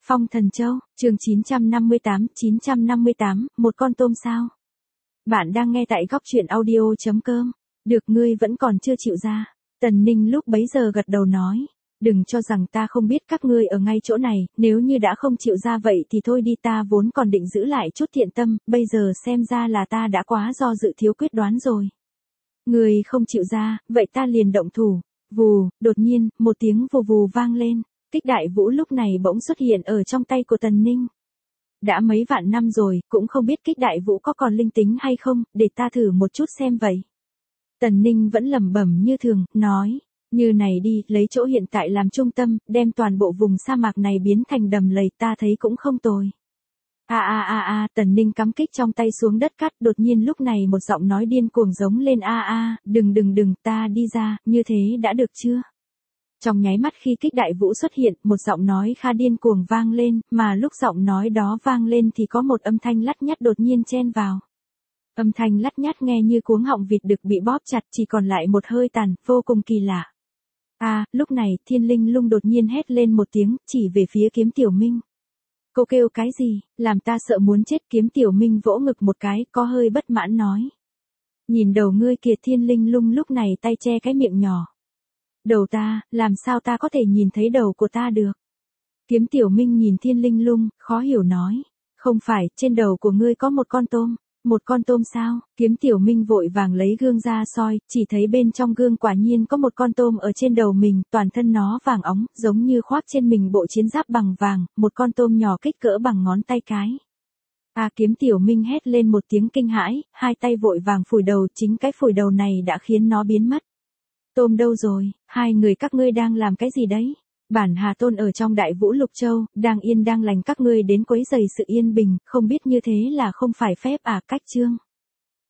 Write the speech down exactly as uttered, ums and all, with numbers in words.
Phong Thần Châu, chương chín trăm năm mươi tám, chín trăm năm mươi tám, một con tôm sao? Bạn đang nghe tại góc truyện audio chấm com. Được, ngươi vẫn còn chưa chịu ra. Tần Ninh lúc bấy giờ gật đầu nói. Đừng cho rằng ta không biết các ngươi ở ngay chỗ này, nếu như đã không chịu ra vậy thì thôi đi, ta vốn còn định giữ lại chút thiện tâm, bây giờ xem ra là ta đã quá do dự thiếu quyết đoán rồi. Ngươi không chịu ra, vậy ta liền động thủ. Vù, đột nhiên, một tiếng vù vù vang lên. Kích đại vũ lúc này bỗng xuất hiện ở trong tay của Tần Ninh. Đã mấy vạn năm rồi, cũng không biết kích đại vũ có còn linh tính hay không, để ta thử một chút xem vậy. Tần Ninh vẫn lẩm bẩm như thường, nói, như này đi, lấy chỗ hiện tại làm trung tâm, đem toàn bộ vùng sa mạc này biến thành đầm lầy, ta thấy cũng không tồi. A a a a, Tần Ninh cắm kích trong tay xuống đất cắt, đột nhiên lúc này một giọng nói điên cuồng giống lên, a a, đừng đừng đừng, ta đi ra, như thế đã được chưa? Trong nháy mắt khi kích đại vũ xuất hiện, một giọng nói kha điên cuồng vang lên, mà lúc giọng nói đó vang lên thì có một âm thanh lắt nhắt đột nhiên chen vào. Âm thanh lắt nhắt nghe như cuống họng vịt đực bị bóp chặt, chỉ còn lại một hơi tàn, vô cùng kỳ lạ. À, lúc này, Thiên Linh Lung đột nhiên hét lên một tiếng, chỉ về phía Kiếm Tiểu Minh. Cô kêu cái gì, làm ta sợ muốn chết. Kiếm Tiểu Minh vỗ ngực một cái, có hơi bất mãn nói. Nhìn đầu ngươi kìa. Thiên Linh Lung lúc này tay che cái miệng nhỏ. Đầu ta, làm sao ta có thể nhìn thấy đầu của ta được? Kiếm Tiểu Minh nhìn Thiên Linh Lung, khó hiểu nói. Không phải, trên đầu của ngươi có một con tôm. Một con tôm sao? Kiếm Tiểu Minh vội vàng lấy gương ra soi, chỉ thấy bên trong gương quả nhiên có một con tôm ở trên đầu mình, toàn thân nó vàng óng, giống như khoác trên mình bộ chiến giáp bằng vàng, một con tôm nhỏ kích cỡ bằng ngón tay cái. À, Kiếm Tiểu Minh hét lên một tiếng kinh hãi, hai tay vội vàng phủi đầu, chính cái phủi đầu này đã khiến nó biến mất. Tôm đâu rồi? Hai người các ngươi đang làm cái gì đấy? Bản Hà Tôn ở trong Đại Vũ Lục Châu, đang yên đang lành, các ngươi đến quấy rầy sự yên bình, không biết như thế là không phải phép à? Cách chương.